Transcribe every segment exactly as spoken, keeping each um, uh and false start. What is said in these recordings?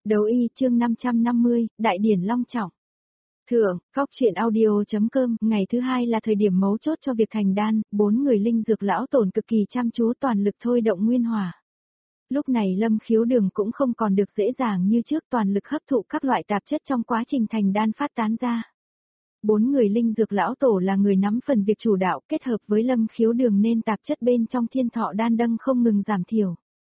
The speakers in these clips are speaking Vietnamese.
Đấu y chương năm trăm năm mươi, đại điển long trọng. Thượng, Cóc truyện audio.com, ngày thứ hai là thời điểm mấu chốt cho việc thành đan, bốn người linh dược lão tổn cực kỳ chăm chú toàn lực thôi động nguyên hỏa. Lúc này Lâm Khiếu Đường cũng không còn được dễ dàng như trước, toàn lực hấp thụ các loại tạp chất trong quá trình thành đan phát tán ra. Bốn người linh dược lão tổ là người nắm phần việc chủ đạo, kết hợp với Lâm Khiếu Đường nên tạp chất bên trong thiên thọ đan đâng không ngừng giảm thiểu.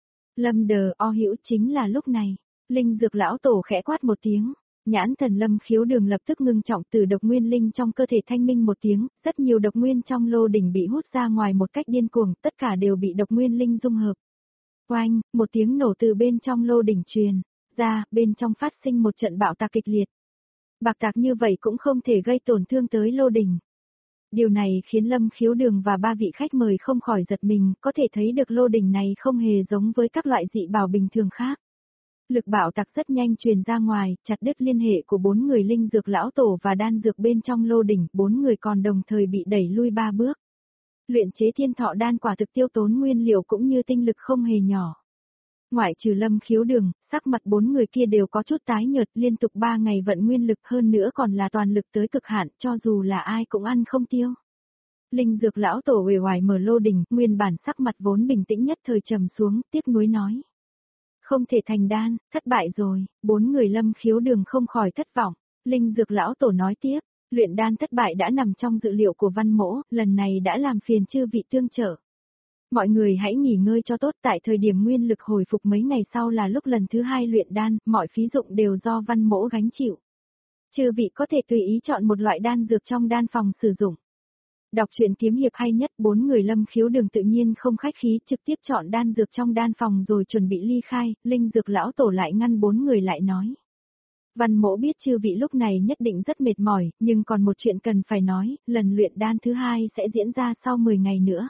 Lâm đờ o hữu chính là lúc này. Linh dược lão tổ khẽ quát một tiếng, nhãn thần Lâm Khiếu Đường lập tức ngưng trọng, từ độc nguyên linh trong cơ thể thanh minh một tiếng, rất nhiều độc nguyên trong lô đỉnh bị hút ra ngoài một cách điên cuồng, tất cả đều bị độc nguyên linh dung hợp. Oanh, một tiếng nổ từ bên trong lô đỉnh truyền ra, bên trong phát sinh một trận bạo tạc kịch liệt. Bạc tạc như vậy cũng không thể gây tổn thương tới lô đỉnh. Điều này khiến Lâm Khiếu Đường và ba vị khách mời không khỏi giật mình, có thể thấy được lô đỉnh này không hề giống với các loại dị bảo bình thường khác. Lực bạo tạc rất nhanh truyền ra ngoài, chặt đứt liên hệ của bốn người linh dược lão tổ và đan dược bên trong lô đỉnh, bốn người còn đồng thời bị đẩy lui ba bước. Luyện chế thiên thọ đan quả thực tiêu tốn nguyên liệu cũng như tinh lực không hề nhỏ. Ngoại trừ Lâm Khiếu Đường, sắc mặt bốn người kia đều có chút tái nhợt, liên tục ba ngày vận nguyên lực, hơn nữa còn là toàn lực tới cực hạn, cho dù là ai cũng ăn không tiêu. Linh dược lão tổ uể oải mở lô đỉnh, nguyên bản sắc mặt vốn bình tĩnh nhất thời trầm xuống, tiếc nuối nói: không thể thành đan, thất bại rồi. Bốn người Lâm Khiếu Đường không khỏi thất vọng. Linh dược lão tổ nói tiếp: luyện đan thất bại đã nằm trong dự liệu của Văn Mỗ, lần này đã làm phiền chư vị tương trợ. Mọi người hãy nghỉ ngơi cho tốt, tại thời điểm nguyên lực hồi phục mấy ngày sau là lúc lần thứ hai luyện đan, mọi phí dụng đều do Văn Mỗ gánh chịu. Chư vị có thể tùy ý chọn một loại đan dược trong đan phòng sử dụng. Đọc truyện kiếm hiệp hay nhất, bốn người Lâm Khiếu Đường tự nhiên không khách khí, trực tiếp chọn đan dược trong đan phòng rồi chuẩn bị ly khai. Linh dược lão tổ lại ngăn bốn người lại nói: Văn Mỗ biết chư vị lúc này nhất định rất mệt mỏi, nhưng còn một chuyện cần phải nói, lần luyện đan thứ hai sẽ diễn ra sau mười ngày nữa.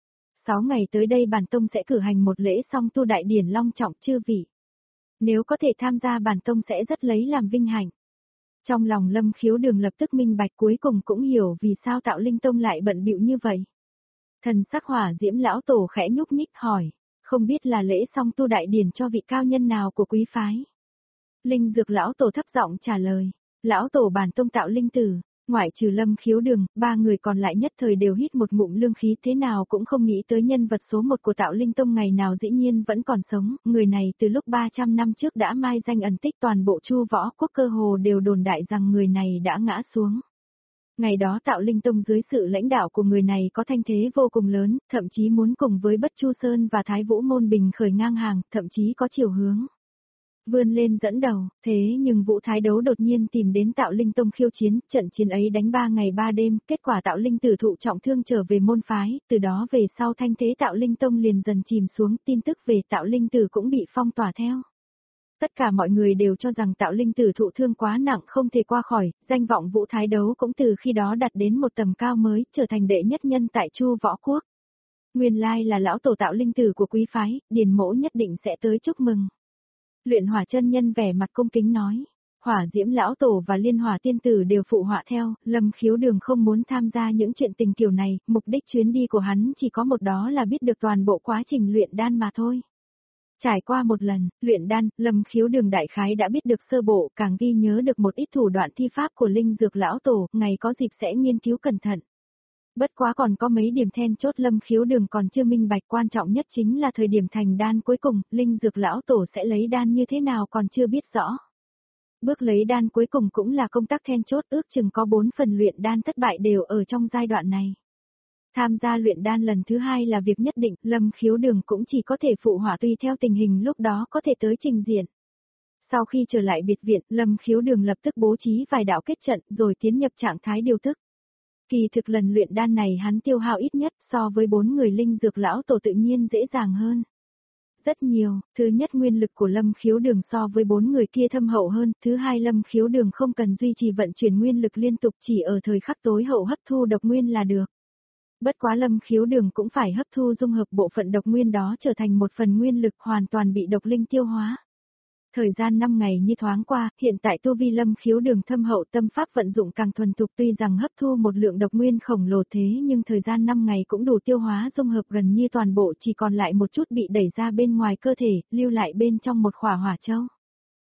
sáu ngày tới đây bản tông sẽ cử hành một lễ song tu đại điển long trọng, chư vị nếu có thể tham gia bản tông sẽ rất lấy làm vinh hạnh. Trong lòng Lâm Khiếu Đường lập tức minh bạch, cuối cùng cũng hiểu vì sao Tạo Linh Tông lại bận bịu như vậy. Thần sắc Hỏa Diễm lão tổ khẽ nhúc nhích hỏi: không biết là lễ song tu đại điển cho vị cao nhân nào của quý phái? Linh dược lão tổ thấp giọng trả lời: lão tổ bản tông Tạo Linh Tử. Ngoại trừ Lâm Khiếu Đường, ba người còn lại nhất thời đều hít một ngụm lương khí, thế nào cũng không nghĩ tới nhân vật số một của Tạo Linh Tông ngày nào dĩ nhiên vẫn còn sống, người này từ lúc ba trăm năm trước đã mai danh ẩn tích, toàn bộ Chu Võ Quốc cơ hồ đều đồn đại rằng người này đã ngã xuống. Ngày đó Tạo Linh Tông dưới sự lãnh đạo của người này có thanh thế vô cùng lớn, thậm chí muốn cùng với Bất Chu Sơn và Thái Vũ Môn Bình khởi ngang hàng, thậm chí có chiều hướng vươn lên dẫn đầu. Thế nhưng Vũ Thái Đấu đột nhiên tìm đến Tạo Linh Tông khiêu chiến, trận chiến ấy đánh ba ngày ba đêm, kết quả Tạo Linh Tử thụ trọng thương trở về môn phái, từ đó về sau thanh thế Tạo Linh Tông liền dần chìm xuống, tin tức về Tạo Linh Tử cũng bị phong tỏa theo. Tất cả mọi người đều cho rằng Tạo Linh Tử thụ thương quá nặng không thể qua khỏi, danh vọng Vũ Thái Đấu cũng từ khi đó đạt đến một tầm cao mới, trở thành đệ nhất nhân tại Chu Võ Quốc. Nguyên lai là lão tổ Tạo Linh Tử của quý phái, Điền Mỗ nhất định sẽ tới chúc mừng. Luyện Hỏa chân nhân vẻ mặt cung kính nói. Hỏa Diễm lão tổ và Liên Hỏa tiên tử đều phụ họa theo. Lâm Khiếu Đường không muốn tham gia những chuyện tình kiểu này, mục đích chuyến đi của hắn chỉ có một, đó là biết được toàn bộ quá trình luyện đan mà thôi. Trải qua một lần luyện đan, Lâm Khiếu Đường đại khái đã biết được sơ bộ, càng ghi nhớ được một ít thủ đoạn thi pháp của linh dược lão tổ, ngày có dịp sẽ nghiên cứu cẩn thận. Bất quá còn có mấy điểm then chốt Lâm Khiếu Đường còn chưa minh bạch, quan trọng nhất chính là thời điểm thành đan cuối cùng, linh dược lão tổ sẽ lấy đan như thế nào còn chưa biết rõ. Bước lấy đan cuối cùng cũng là công tác then chốt, ước chừng có bốn phần luyện đan thất bại đều ở trong giai đoạn này. Tham gia luyện đan lần thứ hai là việc nhất định, Lâm Khiếu Đường cũng chỉ có thể phụ họa tùy theo tình hình lúc đó có thể tới trình diện. Sau khi trở lại biệt viện, Lâm Khiếu Đường lập tức bố trí vài đạo kết trận rồi tiến nhập trạng thái điều tức. Kỳ thực lần luyện đan này hắn tiêu hao ít nhất, so với bốn người linh dược lão tổ tự nhiên dễ dàng hơn rất nhiều. Thứ nhất, nguyên lực của Lâm Khiếu Đường so với bốn người kia thâm hậu hơn. Thứ hai, Lâm Khiếu Đường không cần duy trì vận chuyển nguyên lực liên tục, chỉ ở thời khắc tối hậu hấp thu độc nguyên là được. Bất quá Lâm Khiếu Đường cũng phải hấp thu dung hợp bộ phận độc nguyên đó trở thành một phần nguyên lực, hoàn toàn bị độc linh tiêu hóa. Thời gian năm ngày như thoáng qua, hiện tại tu vi Lâm Khiếu Đường thâm hậu, tâm pháp vận dụng càng thuần thục, tuy rằng hấp thu một lượng độc nguyên khổng lồ thế nhưng thời gian năm ngày cũng đủ tiêu hóa dung hợp gần như toàn bộ, chỉ còn lại một chút bị đẩy ra bên ngoài cơ thể, lưu lại bên trong một khỏa hỏa châu.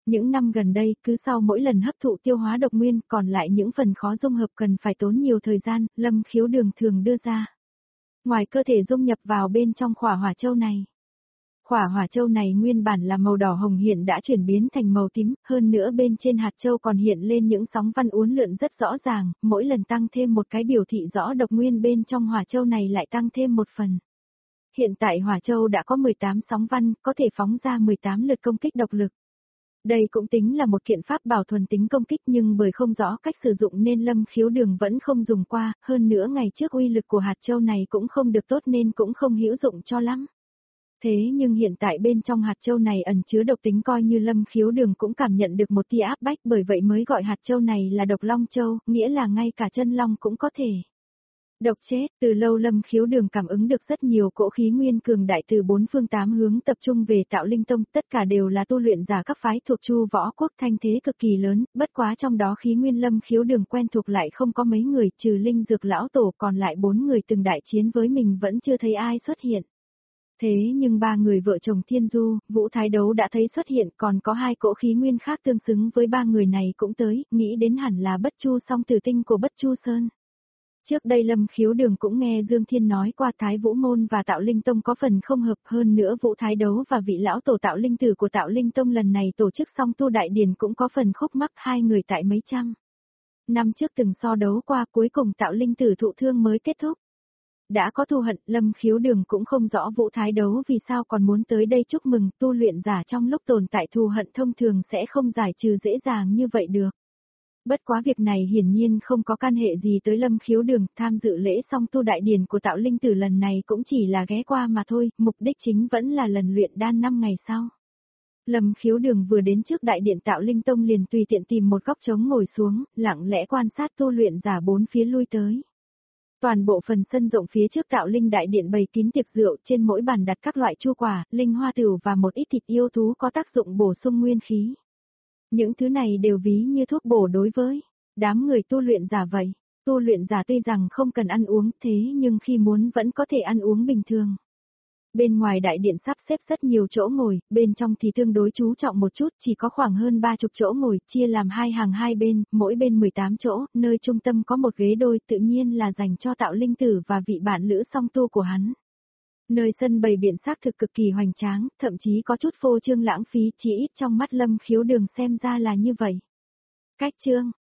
Những năm gần đây, cứ sau mỗi lần hấp thụ tiêu hóa độc nguyên, còn lại những phần khó dung hợp cần phải tốn nhiều thời gian, Lâm Khiếu Đường thường đưa ra. Ngoài cơ thể dung nhập vào bên trong khỏa hỏa châu này. Khỏa hỏa châu này nguyên bản là màu đỏ hồng hiện đã chuyển biến thành màu tím, hơn nữa bên trên hạt châu còn hiện lên những sóng văn uốn lượn rất rõ ràng, mỗi lần tăng thêm một cái biểu thị rõ độc nguyên bên trong hỏa châu này lại tăng thêm một phần. Hiện tại hỏa châu đã có mười tám sóng văn, có thể phóng ra mười tám lượt công kích độc lực. Đây cũng tính là một kiện pháp bảo thuần tính công kích nhưng bởi không rõ cách sử dụng nên Lâm Khiếu Đường vẫn không dùng qua, hơn nữa ngày trước uy lực của hạt châu này cũng không được tốt nên cũng không hữu dụng cho lắm. Thế nhưng hiện tại bên trong hạt châu này ẩn chứa độc tính coi như Lâm Khiếu Đường cũng cảm nhận được một tia áp bách bởi vậy mới gọi hạt châu này là độc long châu, nghĩa là ngay cả chân long cũng có thể. Độc chết, từ lâu Lâm Khiếu Đường cảm ứng được rất nhiều cỗ khí nguyên cường đại từ bốn phương tám hướng tập trung về Tạo Linh Tông, tất cả đều là tu luyện giả các phái thuộc Chu Võ Quốc thanh thế cực kỳ lớn, bất quá trong đó khí nguyên Lâm Khiếu Đường quen thuộc lại không có mấy người, trừ Linh Dược lão tổ còn lại bốn người từng đại chiến với mình vẫn chưa thấy ai xuất hiện. Thế nhưng ba người vợ chồng Thiên Du, Vũ Thái Đấu đã thấy xuất hiện, còn có hai cỗ khí nguyên khác tương xứng với ba người này cũng tới, nghĩ đến hẳn là Bất Chu Song Tử Tinh của Bất Chu Sơn. Trước đây Lâm Khiếu Đường cũng nghe Dương Thiên nói qua Thái Vũ Môn và Tạo Linh Tông có phần không hợp, hơn nữa Vũ Thái Đấu và vị lão tổ Tạo Linh Tử của Tạo Linh Tông lần này tổ chức song tu đại điển cũng có phần khúc mắc, hai người tại mấy trăm năm trước từng so đấu qua, cuối cùng Tạo Linh Tử thụ thương mới kết thúc. Đã có thù hận, Lâm Khiếu Đường cũng không rõ Vũ Thái Đấu vì sao còn muốn tới đây chúc mừng, tu luyện giả trong lúc tồn tại thù hận thông thường sẽ không giải trừ dễ dàng như vậy được. Bất quá việc này hiển nhiên không có can hệ gì tới Lâm Khiếu Đường, tham dự lễ song tu đại điển của Tạo Linh Tử lần này cũng chỉ là ghé qua mà thôi, mục đích chính vẫn là lần luyện đan năm ngày sau. Lâm Khiếu Đường vừa đến trước đại điện Tạo Linh Tông liền tùy tiện tìm một góc trống ngồi xuống, lặng lẽ quan sát tu luyện giả bốn phía lui tới. Toàn bộ phần sân rộng phía trước Tạo Linh đại điện bày kín tiệc rượu, trên mỗi bàn đặt các loại chu quả, linh hoa tửu và một ít thịt yêu thú có tác dụng bổ sung nguyên khí. Những thứ này đều ví như thuốc bổ đối với đám người tu luyện giả vậy. Tu luyện giả tuy rằng không cần ăn uống thế nhưng khi muốn vẫn có thể ăn uống bình thường. Bên ngoài đại điện sắp xếp rất nhiều chỗ ngồi, bên trong thì tương đối chú trọng một chút, chỉ có khoảng hơn ba chục chỗ ngồi, chia làm hai hàng hai bên, mỗi bên mười tám chỗ, nơi trung tâm có một ghế đôi, tự nhiên là dành cho Tạo Linh Tử và vị bạn lữ song tu của hắn. Nơi sân bày biện xác thực cực kỳ hoành tráng, thậm chí có chút phô trương lãng phí, chỉ ít trong mắt Lâm Khiếu Đường xem ra là như vậy. Cách trương,